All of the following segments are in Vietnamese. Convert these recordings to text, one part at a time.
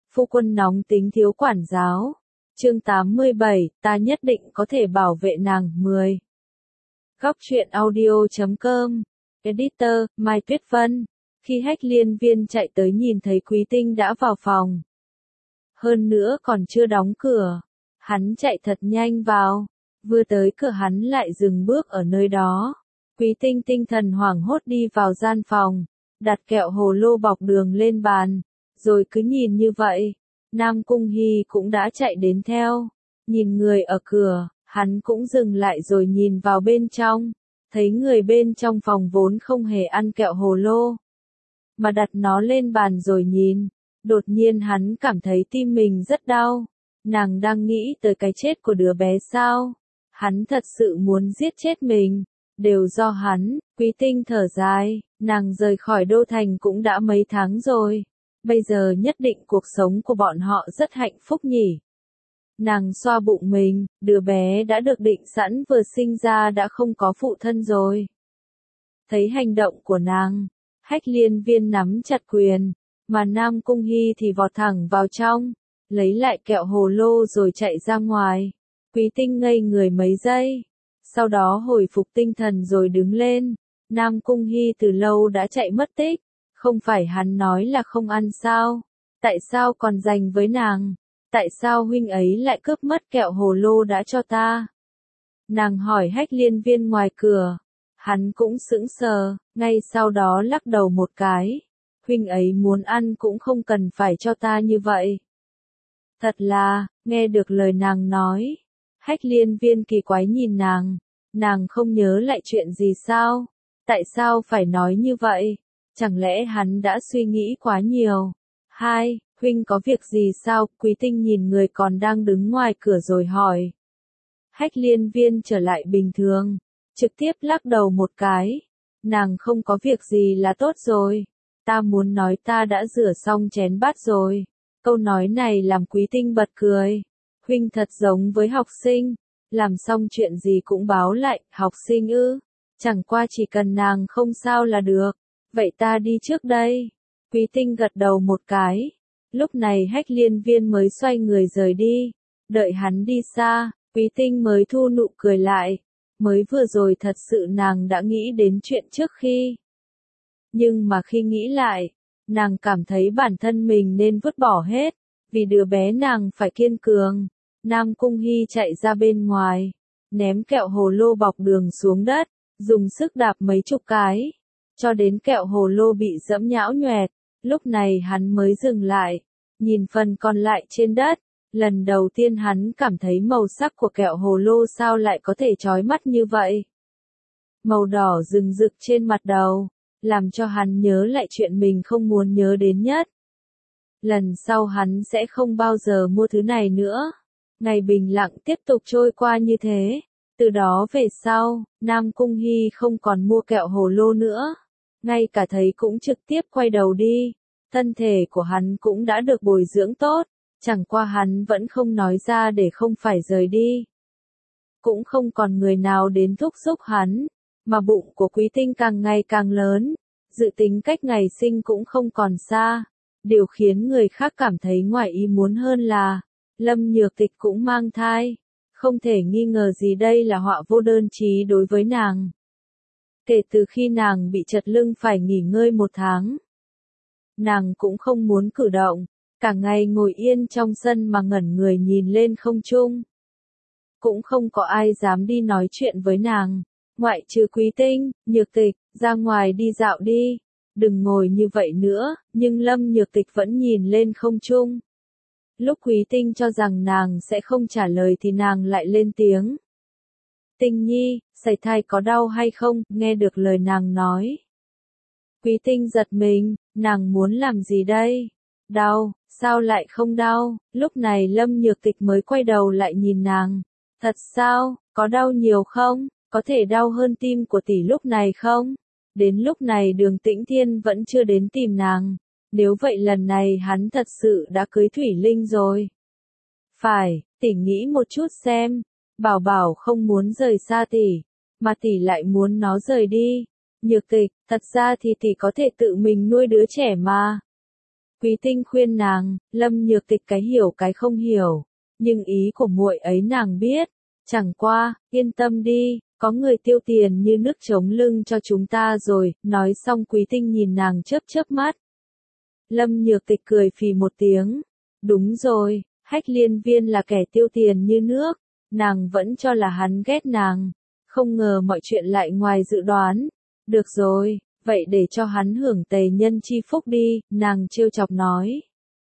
Phu quân nóng tính thiếu quản giáo. Chương 87, ta nhất định có thể bảo vệ nàng. 10. Góc truyện audio.com. Editor, Mai Tuyết Vân. Khi Hách Liên Viên chạy tới nhìn thấy Quý Tinh đã vào phòng. Hơn nữa còn chưa đóng cửa. Hắn chạy thật nhanh vào. Vừa tới cửa hắn lại dừng bước ở nơi đó. Quý Tinh tinh thần hoảng hốt đi vào gian phòng. Đặt kẹo hồ lô bọc đường lên bàn. Rồi cứ nhìn như vậy. Nam Cung Hy cũng đã chạy đến theo. Nhìn người ở cửa, hắn cũng dừng lại rồi nhìn vào bên trong. Thấy người bên trong phòng vốn không hề ăn kẹo hồ lô. Mà đặt nó lên bàn rồi nhìn. Đột nhiên hắn cảm thấy tim mình rất đau. Nàng đang nghĩ tới cái chết của đứa bé sao? Hắn thật sự muốn giết chết mình. Đều do hắn. Quý Tinh thở dài. Nàng rời khỏi đô thành cũng đã mấy tháng rồi. Bây giờ nhất định cuộc sống của bọn họ rất hạnh phúc nhỉ. Nàng xoa bụng mình, đứa bé đã được định sẵn vừa sinh ra đã không có phụ thân rồi. Thấy hành động của nàng, Hách Liên Viên nắm chặt quyền, mà Nam Cung Hy thì vọt thẳng vào trong, lấy lại kẹo hồ lô rồi chạy ra ngoài. Quý Tinh ngây người mấy giây, sau đó hồi phục tinh thần rồi đứng lên. Nam Cung Hy từ lâu đã chạy mất tích. Không phải hắn nói là không ăn sao? Tại sao còn giành với nàng? Tại sao huynh ấy lại cướp mất kẹo hồ lô đã cho ta? Nàng hỏi Hách Liên Viên ngoài cửa. Hắn cũng sững sờ, ngay sau đó lắc đầu một cái. Huynh ấy muốn ăn cũng không cần phải cho ta như vậy. Thật là, nghe được lời nàng nói. Hách Liên Viên kỳ quái nhìn nàng. Nàng không nhớ lại chuyện gì sao? Tại sao phải nói như vậy? Chẳng lẽ hắn đã suy nghĩ quá nhiều? Huynh có việc gì sao? Quý Tinh nhìn người còn đang đứng ngoài cửa rồi hỏi. Hách Liên Viên trở lại bình thường, trực tiếp lắc đầu một cái. Nàng không có việc gì là tốt rồi. Ta muốn nói ta đã rửa xong chén bát rồi. Câu nói này làm Quý Tinh bật cười. Huynh thật giống với học sinh, làm xong chuyện gì cũng báo lại. Học sinh ư? Chẳng qua chỉ cần nàng không sao là được. Vậy ta đi trước đây. Quý Tinh gật đầu một cái. Lúc này Hách Liên Viên mới xoay người rời đi. Đợi hắn đi xa, Quý Tinh mới thu nụ cười lại. Mới vừa rồi thật sự nàng đã nghĩ đến chuyện trước khi. Nhưng mà khi nghĩ lại, nàng cảm thấy bản thân mình nên vứt bỏ hết. Vì đứa bé nàng phải kiên cường. Nam Cung Hy chạy ra bên ngoài. Ném kẹo hồ lô bọc đường xuống đất. Dùng sức đạp mấy chục cái. Cho đến kẹo hồ lô bị dẫm nhão nhoẹt, lúc này hắn mới dừng lại, nhìn phần còn lại trên đất. Lần đầu tiên hắn cảm thấy màu sắc của kẹo hồ lô sao lại có thể chói mắt như vậy. Màu đỏ rừng rực trên mặt đầu, làm cho hắn nhớ lại chuyện mình không muốn nhớ đến nhất. Lần sau hắn sẽ không bao giờ mua thứ này nữa. Ngày bình lặng tiếp tục trôi qua như thế. Từ đó về sau, Nam Cung Hy không còn mua kẹo hồ lô nữa. Ngay cả thấy cũng trực tiếp quay đầu đi. Thân thể của hắn cũng đã được bồi dưỡng tốt. Chẳng qua hắn vẫn không nói ra để không phải rời đi. Cũng không còn người nào đến thúc giục hắn. Mà bụng của Quý Tinh càng ngày càng lớn. Dự tính cách ngày sinh cũng không còn xa. Điều khiến người khác cảm thấy ngoài ý muốn hơn là Lâm Nhược Tịch cũng mang thai. Không thể nghi ngờ gì đây là họa vô đơn chí đối với nàng. Kể từ khi nàng bị chật lưng phải nghỉ ngơi 1 tháng. Nàng cũng không muốn cử động, cả ngày ngồi yên trong sân mà ngẩn người nhìn lên không trung. Cũng không có ai dám đi nói chuyện với nàng, ngoại trừ Quý Tinh. Nhược Tịch, ra ngoài đi dạo đi, đừng ngồi như vậy nữa, nhưng Lâm Nhược Tịch vẫn nhìn lên không trung. Lúc Quý Tinh cho rằng nàng sẽ không trả lời thì nàng lại lên tiếng. Tinh Nhi, sảy thai có đau hay không? Nghe được lời nàng nói. Quý Tinh giật mình, nàng muốn làm gì đây? Đau, sao lại không đau? Lúc này Lâm Nhược Tịch mới quay đầu lại nhìn nàng. Thật sao, có đau nhiều không? Có thể đau hơn tim của tỷ lúc này không? Đến lúc này Đường Tĩnh Thiên vẫn chưa đến tìm nàng. Nếu vậy lần này hắn thật sự đã cưới Thủy Linh rồi. Phải, tỷ nghĩ một chút xem. Bảo Bảo không muốn rời xa tỷ, mà tỷ lại muốn nó rời đi. Nhược Tịch, thật ra thì tỷ có thể tự mình nuôi đứa trẻ mà. Quý Tinh khuyên nàng, Lâm Nhược Tịch cái hiểu cái không hiểu, nhưng ý của muội ấy nàng biết, chẳng qua, yên tâm đi, có người tiêu tiền như nước chống lưng cho chúng ta rồi, nói xong Quý Tinh nhìn nàng chớp chớp mắt. Lâm Nhược Tịch cười phì một tiếng, đúng rồi, Hách Liên Viên là kẻ tiêu tiền như nước, nàng vẫn cho là hắn ghét nàng, không ngờ mọi chuyện lại ngoài dự đoán, được rồi. Vậy để cho hắn hưởng tề nhân chi phúc đi, nàng trêu chọc nói.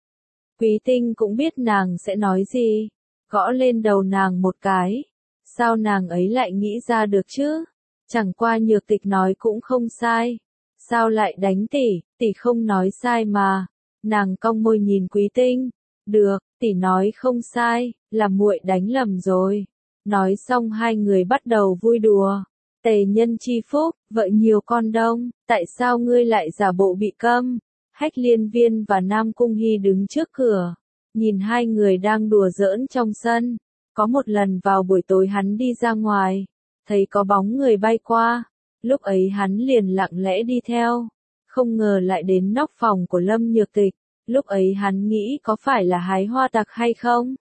Quý Tinh cũng biết nàng sẽ nói gì, gõ lên đầu nàng một cái. Sao nàng ấy lại nghĩ ra được chứ? Chẳng qua Nhược Tịch nói cũng không sai. Sao lại đánh tỷ không nói sai mà. Nàng cong môi nhìn Quý Tinh. Được, tỷ nói không sai, là muội đánh lầm rồi. Nói xong hai người bắt đầu vui đùa. Tề nhân chi phúc, vợ nhiều con đông, tại sao ngươi lại giả bộ bị câm? Hách Liên Viên và Nam Cung Hy đứng trước cửa, nhìn hai người đang đùa giỡn trong sân. Có một lần vào buổi tối hắn đi ra ngoài, thấy có bóng người bay qua, lúc ấy hắn liền lặng lẽ đi theo, không ngờ lại đến nóc phòng của Lâm Nhược Tịch, lúc ấy hắn nghĩ có phải là hái hoa tặc hay không?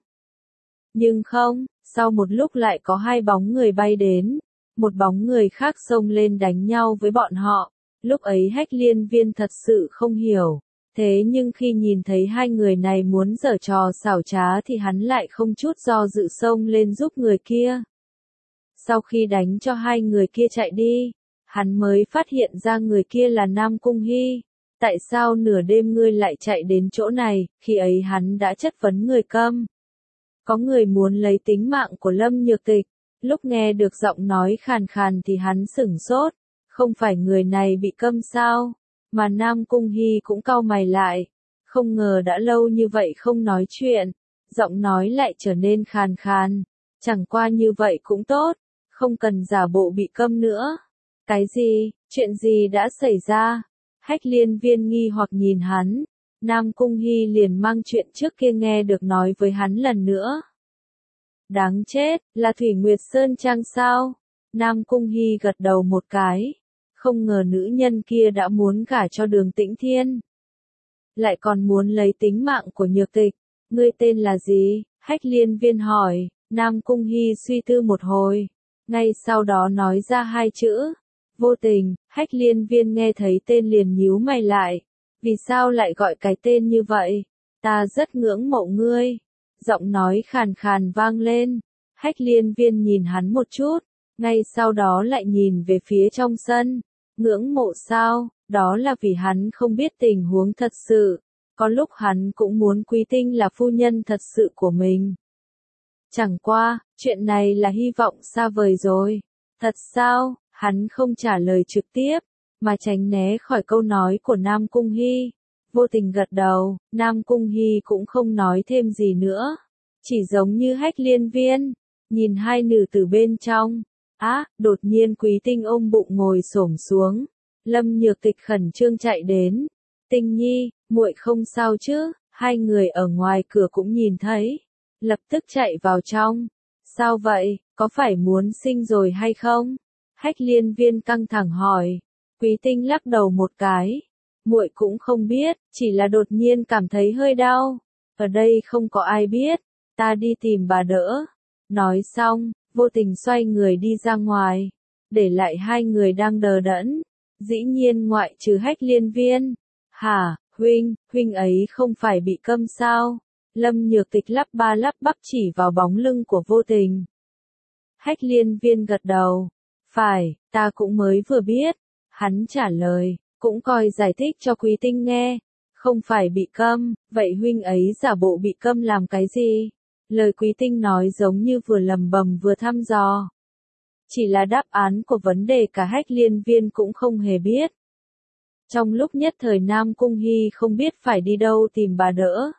Nhưng không, sau một lúc lại có hai bóng người bay đến. Một bóng người khác xông lên đánh nhau với bọn họ, lúc ấy Hách Liên Viên thật sự không hiểu, thế nhưng khi nhìn thấy hai người này muốn giở trò xảo trá thì hắn lại không chút do dự xông lên giúp người kia. Sau khi đánh cho hai người kia chạy đi, hắn mới phát hiện ra người kia là Nam Cung Hy. Tại sao nửa đêm ngươi lại chạy đến chỗ này, khi ấy hắn đã chất vấn người câm. Có người muốn lấy tính mạng của Lâm Nhược Tịch. Lúc nghe được giọng nói khàn khàn thì hắn sửng sốt, không phải người này bị câm sao, mà Nam Cung Hy cũng cau mày lại, không ngờ đã lâu như vậy không nói chuyện, giọng nói lại trở nên khàn khàn, chẳng qua như vậy cũng tốt, không cần giả bộ bị câm nữa. Cái gì, chuyện gì đã xảy ra? Hách Liên Viên nghi hoặc nhìn hắn, Nam Cung Hy liền mang chuyện trước kia nghe được nói với hắn lần nữa. Đáng chết, là Thủy Nguyệt Sơn Trang sao? Nam Cung Hy gật đầu một cái. Không ngờ nữ nhân kia đã muốn gả cho Đường Tĩnh Thiên. Lại còn muốn lấy tính mạng của Nhược Tịch. Ngươi tên là gì? Hách Liên Viên hỏi. Nam Cung Hy suy tư một hồi. Ngay sau đó nói ra hai chữ. Vô tình, Hách Liên Viên nghe thấy tên liền nhíu mày lại. Vì sao lại gọi cái tên như vậy? Ta rất ngưỡng mộ ngươi. Giọng nói khàn khàn vang lên, Hách Liên Viên nhìn hắn một chút, ngay sau đó lại nhìn về phía trong sân, ngưỡng mộ sao, đó là vì hắn không biết tình huống thật sự, có lúc hắn cũng muốn Quý Tinh là phu nhân thật sự của mình. Chẳng qua, chuyện này là hy vọng xa vời rồi, thật sao, hắn không trả lời trực tiếp, mà tránh né khỏi câu nói của Nam Cung Hy. Vô tình gật đầu, Nam Cung Hy cũng không nói thêm gì nữa. Chỉ giống như Hách Liên Viên, nhìn hai nữ tử bên trong. Đột nhiên Quý Tinh ôm bụng ngồi xổm xuống. Lâm Nhược Tịch khẩn trương chạy đến. Tinh Nhi, muội không sao chứ? Hai người ở ngoài cửa cũng nhìn thấy. Lập tức chạy vào trong. Sao vậy, có phải muốn sinh rồi hay không? Hách Liên Viên căng thẳng hỏi. Quý Tinh lắc đầu một cái. Muội cũng không biết, chỉ là đột nhiên cảm thấy hơi đau. Ở đây không có ai biết, ta đi tìm bà đỡ. Nói xong, vô tình xoay người đi ra ngoài, để lại hai người đang đờ đẫn. Dĩ nhiên ngoại trừ Hách Liên Viên. Hả, huynh ấy không phải bị câm sao? Lâm Nhược Tịch lắp ba lắp bắp chỉ vào bóng lưng của vô tình. Hách Liên Viên gật đầu. Phải, ta cũng mới vừa biết. Hắn trả lời. Cũng coi giải thích cho Quý Tinh nghe, không phải bị câm, vậy huynh ấy giả bộ bị câm làm cái gì? Lời Quý Tinh nói giống như vừa lầm bầm vừa thăm dò. Chỉ là đáp án của vấn đề cả Hách Liên Viên cũng không hề biết. Trong lúc nhất thời Nam Cung Hy không biết phải đi đâu tìm bà đỡ.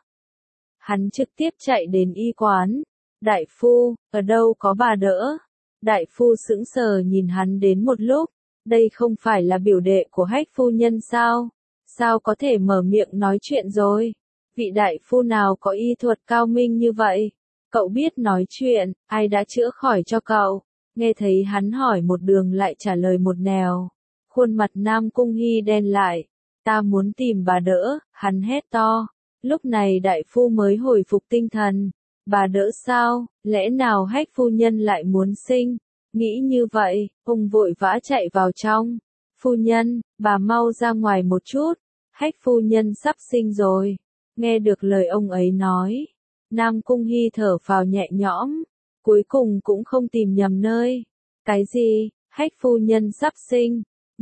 Hắn trực tiếp chạy đến y quán. Đại phu, ở đâu có bà đỡ? Đại phu sững sờ nhìn hắn đến một lúc. Đây không phải là biểu đệ của Hách phu nhân sao? Sao có thể mở miệng nói chuyện rồi? Vị đại phu nào có y thuật cao minh như vậy? Cậu biết nói chuyện, ai đã chữa khỏi cho cậu? Nghe thấy hắn hỏi một đường lại trả lời một nẻo. Khuôn mặt Nam Cung Hy đen lại. Ta muốn tìm bà đỡ, hắn hét to. Lúc này đại phu mới hồi phục tinh thần. Bà đỡ sao, lẽ nào Hách phu nhân lại muốn sinh? Nghĩ như vậy, ông vội vã chạy vào trong. Phu nhân, bà mau ra ngoài một chút. Hách phu nhân sắp sinh rồi. Nghe được lời ông ấy nói. Nam Cung Hy thở phào nhẹ nhõm. Cuối cùng cũng không tìm nhầm nơi. Cái gì? Hách phu nhân sắp sinh.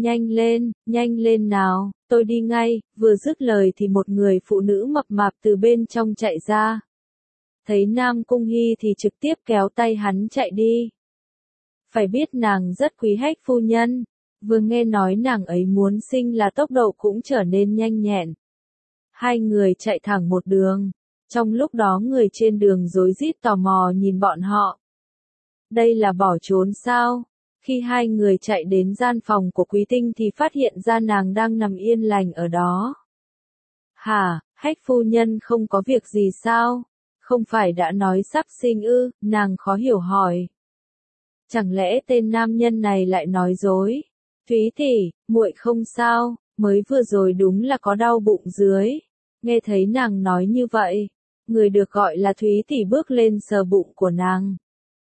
Nhanh lên nào, tôi đi ngay. Vừa dứt lời thì một người phụ nữ mập mạp từ bên trong chạy ra. Thấy Nam Cung Hy thì trực tiếp kéo tay hắn chạy đi. Phải biết nàng rất quý Hách phu nhân. Vừa nghe nói nàng ấy muốn sinh là tốc độ cũng trở nên nhanh nhẹn. Hai người chạy thẳng một đường. Trong lúc đó người trên đường rối rít tò mò nhìn bọn họ. Đây là bỏ trốn sao? Khi hai người chạy đến gian phòng của Quý Tinh thì phát hiện ra nàng đang nằm yên lành ở đó. Hả, Hách phu nhân không có việc gì sao? Không phải đã nói sắp sinh ư? Nàng khó hiểu hỏi. Chẳng lẽ tên nam nhân này lại nói dối? Thúy tỷ, muội không sao, mới vừa rồi đúng là có đau bụng dưới. Nghe thấy nàng nói như vậy, người được gọi là Thúy tỷ bước lên sờ bụng của nàng.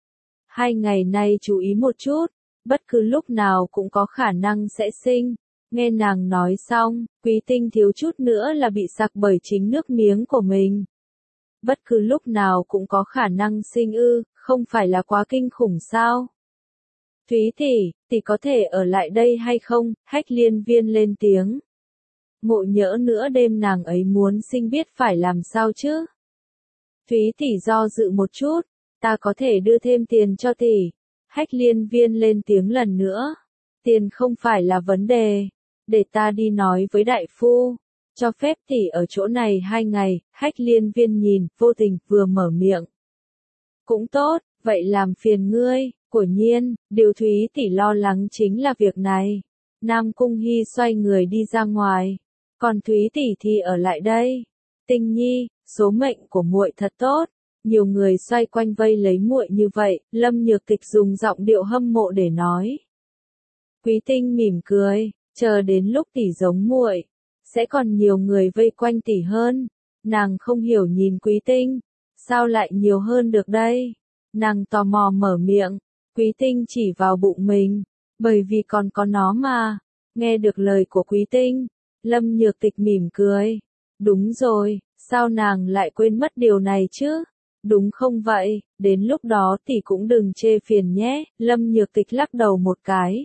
2 ngày nay chú ý một chút, bất cứ lúc nào cũng có khả năng sẽ sinh. Nghe nàng nói xong, Quý Tinh thiếu chút nữa là bị sặc bởi chính nước miếng của mình. Bất cứ lúc nào cũng có khả năng sinh ư, không phải là quá kinh khủng sao? Thúy tỷ có thể ở lại đây hay không? Hách Liên Viên lên tiếng. Ngộ nhỡ nữa đêm nàng ấy muốn sinh biết phải làm sao chứ? Thúy tỷ do dự một chút, ta có thể đưa thêm tiền cho tỷ. Hách Liên Viên lên tiếng lần nữa. Tiền không phải là vấn đề. Để ta đi nói với đại phu. Cho phép tỷ ở chỗ này 2 ngày. Hách Liên Viên nhìn, vô tình, vừa mở miệng. Cũng tốt, vậy làm phiền ngươi. Quả nhiên, điều Thúy tỷ lo lắng chính là việc này. Nam Cung Hy xoay người đi ra ngoài. Còn Thúy tỷ thì ở lại đây. Tinh Nhi, số mệnh của muội thật tốt. Nhiều người xoay quanh vây lấy muội như vậy, Lâm Nhược Kịch dùng giọng điệu hâm mộ để nói. Quý Tinh mỉm cười, chờ đến lúc tỷ giống muội, sẽ còn nhiều người vây quanh tỷ hơn. Nàng không hiểu nhìn Quý Tinh, sao lại nhiều hơn được đây? Nàng tò mò mở miệng, Quý Tinh chỉ vào bụng mình, bởi vì còn có nó mà. Nghe được lời của Quý Tinh, Lâm Nhược Kịch mỉm cười. Đúng rồi, sao nàng lại quên mất điều này chứ? Đúng không vậy, đến lúc đó tỷ cũng đừng chê phiền nhé. Lâm Nhược Kịch lắc đầu một cái.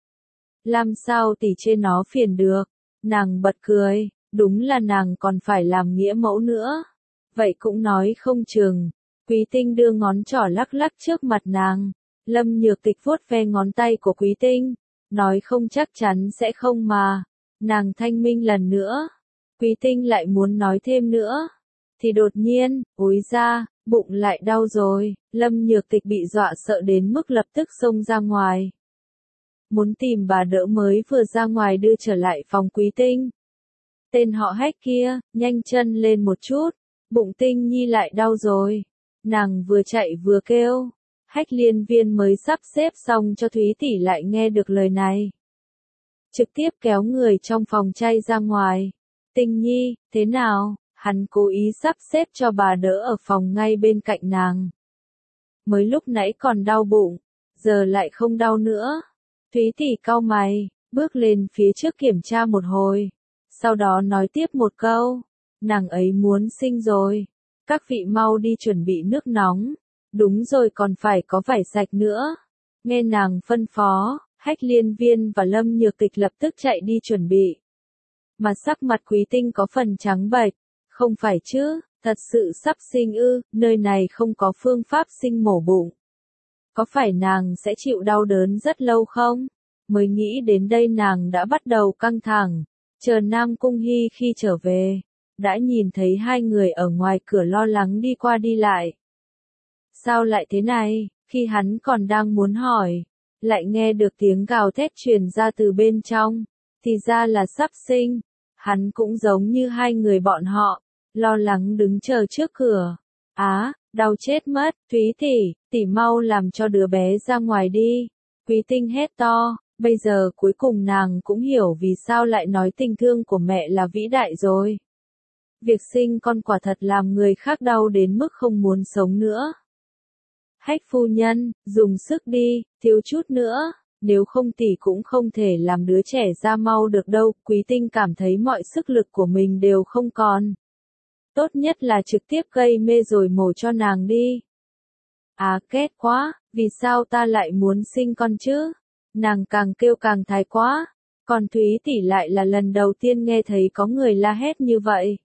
Làm sao tỷ chê nó phiền được? Nàng bật cười, đúng là nàng còn phải làm nghĩa mẫu nữa. Vậy cũng nói không chừng. Quý Tinh đưa ngón trỏ lắc lắc trước mặt nàng. Lâm Nhược Kịch vuốt ve ngón tay của Quý Tinh. Nói không chắc chắn sẽ không mà. Nàng thanh minh lần nữa. Quý Tinh lại muốn nói thêm nữa. Thì đột nhiên, ối ra, bụng lại đau rồi. Lâm Nhược Kịch bị dọa sợ đến mức lập tức xông ra ngoài. Muốn tìm bà đỡ mới vừa ra ngoài đưa trở lại phòng Quý Tinh. Tên họ Hách kia, nhanh chân lên một chút. Bụng Tinh Nhi lại đau rồi. Nàng vừa chạy vừa kêu. Hách Liên Viên mới sắp xếp xong cho Thúy tỷ lại nghe được lời này. Trực tiếp kéo người trong phòng chay ra ngoài. Tinh Nhi, thế nào? Hắn cố ý sắp xếp cho bà đỡ ở phòng ngay bên cạnh nàng. Mới lúc nãy còn đau bụng, giờ lại không đau nữa. Thúy tỷ cau mày, bước lên phía trước kiểm tra một hồi. Sau đó nói tiếp một câu. Nàng ấy muốn sinh rồi. Các vị mau đi chuẩn bị nước nóng. Đúng rồi, còn phải có vải sạch nữa. Nghe nàng phân phó, Hách Liên Viên và Lâm Nhược Kịch lập tức chạy đi chuẩn bị. Mà sắc mặt Quý Tinh có phần trắng bệch. Không phải chứ, thật sự sắp sinh ư? Nơi này không có phương pháp sinh mổ bụng. Có phải nàng sẽ chịu đau đớn rất lâu không? Mới nghĩ đến đây nàng đã bắt đầu căng thẳng. Chờ Nam Cung Hy khi trở về, đã nhìn thấy hai người ở ngoài cửa lo lắng đi qua đi lại. Sao lại thế này? Khi hắn còn đang muốn hỏi, lại nghe được tiếng gào thét truyền ra từ bên trong. Thì ra là sắp sinh. Hắn cũng giống như hai người bọn họ, lo lắng đứng chờ trước cửa. Á, đau chết mất. Thúy tỷ mau làm cho đứa bé ra ngoài đi. Quý Tinh hét to, Bây giờ cuối cùng nàng cũng hiểu vì sao lại nói tình thương của mẹ là vĩ đại rồi. Việc sinh con quả thật làm người khác đau đến mức không muốn sống nữa. Hách phu nhân, dùng sức đi, thiếu chút nữa, nếu không tỷ cũng không thể làm đứa trẻ ra mau được đâu. Quý Tinh cảm thấy mọi sức lực của mình đều không còn. Tốt nhất là trực tiếp gây mê rồi mổ cho nàng đi. À ghét quá, vì sao ta lại muốn sinh con chứ? Nàng càng kêu càng thái quá. Còn Thúy tỷ lại là lần đầu tiên nghe thấy có người la hét như vậy.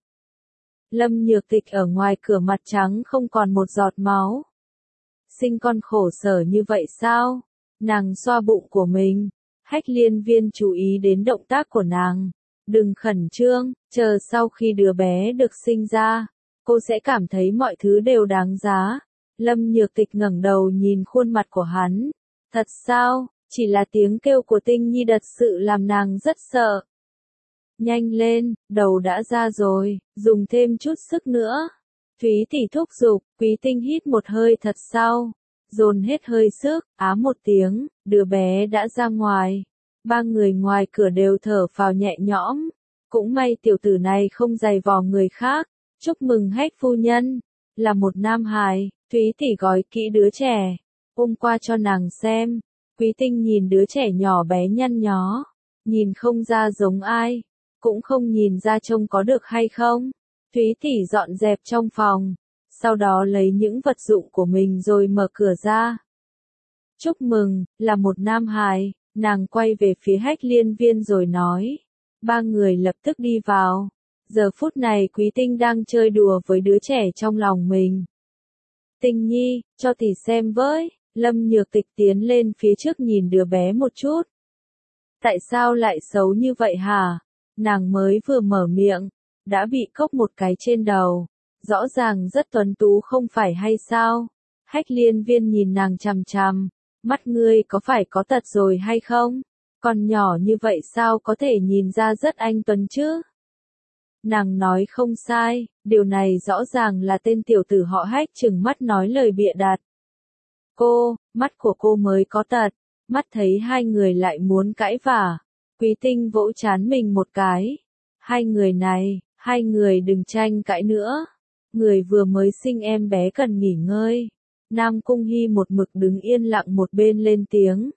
Lâm Nhược Tịch ở ngoài cửa mặt trắng không còn một giọt máu. Sinh con khổ sở như vậy sao? Nàng xoa bụng của mình. Hách Liên Viên chú ý đến động tác của nàng. Đừng khẩn trương, chờ sau khi đứa bé được sinh ra, cô sẽ cảm thấy mọi thứ đều đáng giá. Lâm Nhược Tịch ngẩng đầu nhìn khuôn mặt của hắn. Thật sao? Chỉ là tiếng kêu của Tinh Nhi thật sự làm nàng rất sợ. Nhanh lên, đầu đã ra rồi, dùng thêm chút sức nữa. Thúy tỷ thúc giục, Quý Tinh hít một hơi thật sâu, dồn hết hơi sức, á một tiếng, đứa bé đã ra ngoài. Ba người ngoài cửa đều thở phào nhẹ nhõm. Cũng may tiểu tử này không giày vò người khác. Chúc mừng Hách phu nhân, là một nam hài. Thúy tỷ gói kỹ đứa trẻ, ôm qua cho nàng xem. Quý Tinh nhìn đứa trẻ nhỏ bé nhăn nhó, nhìn không ra giống ai, cũng không nhìn ra trông có được hay không. Thúy tỷ dọn dẹp trong phòng, sau đó lấy những vật dụng của mình rồi mở cửa ra. Chúc mừng, là một nam hài. Nàng quay về phía Hách Liên Viên rồi nói. Ba người lập tức đi vào. Giờ phút này Quý Tinh đang chơi đùa với đứa trẻ trong lòng mình. Tinh Nhi, cho tỷ xem với. Lâm Nhược Tịch tiến lên phía trước nhìn đứa bé một chút. Tại sao lại xấu như vậy hả? Nàng mới vừa mở miệng, đã bị cốc một cái trên đầu. Rõ ràng rất tuấn tú không phải hay sao? Hách Liên Viên nhìn nàng chằm chằm. Mắt ngươi có phải có tật rồi hay không? Còn nhỏ như vậy sao có thể nhìn ra rất anh tuấn chứ? Nàng nói không sai, điều này rõ ràng là tên tiểu tử họ Hách trừng mắt nói lời bịa đặt. Cô, mắt của cô mới có tật. Mắt thấy hai người lại muốn cãi vả. Quý Tinh vỗ trán mình một cái. Hai người này, hai người đừng tranh cãi nữa. Người vừa mới sinh em bé cần nghỉ ngơi. Nam Cung Hy một mực đứng yên lặng một bên lên tiếng.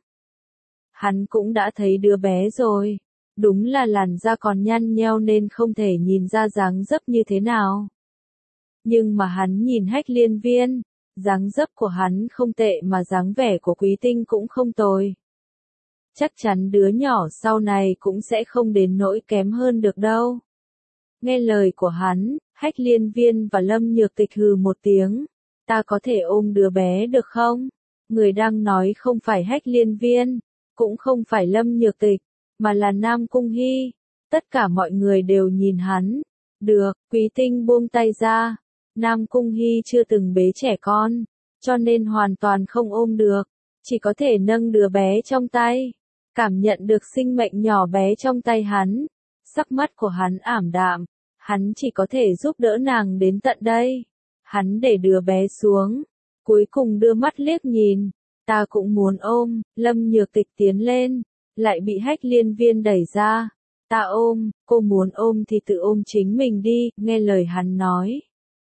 Hắn cũng đã thấy đứa bé rồi. Đúng là làn da còn nhăn nheo nên không thể nhìn ra dáng dấp như thế nào. Nhưng mà hắn nhìn Hách Liên Viên, dáng dấp của hắn không tệ mà dáng vẻ của Quý Tinh cũng không tồi. Chắc chắn đứa nhỏ sau này cũng sẽ không đến nỗi kém hơn được đâu. Nghe lời của hắn, Hách Liên Viên và Lâm Nhược Tịch hừ một tiếng. Ta có thể ôm đứa bé được không? Người đang nói không phải Hách Liên Viên, cũng không phải Lâm Nhược Tịch, mà là Nam Cung Hy. Tất cả mọi người đều nhìn hắn. Được, Quý Tinh buông tay ra. Nam Cung Hy chưa từng bế trẻ con, cho nên hoàn toàn không ôm được, chỉ có thể nâng đứa bé trong tay, cảm nhận được sinh mệnh nhỏ bé trong tay hắn. Sắc mắt của hắn ảm đạm, hắn chỉ có thể giúp đỡ nàng đến tận đây. Hắn để đứa bé xuống, cuối cùng đưa mắt liếc nhìn. Ta cũng muốn ôm. Lâm Nhược Tịch tiến lên, lại bị Hách Liên Viên đẩy ra. Ta ôm, cô muốn ôm thì tự ôm chính mình đi, nghe lời hắn nói.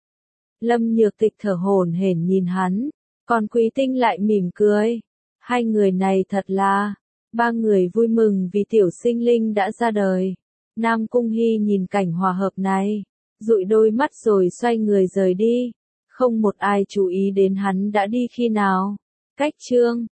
Lâm Nhược Tịch thở hổn hển nhìn hắn, còn Quý Tinh lại mỉm cười. Hai người này thật là, ba người vui mừng vì tiểu sinh linh đã ra đời. Nam Cung Hy nhìn cảnh hòa hợp này, dụi đôi mắt rồi xoay người rời đi. Không một ai chú ý đến hắn đã đi khi nào. Cách chương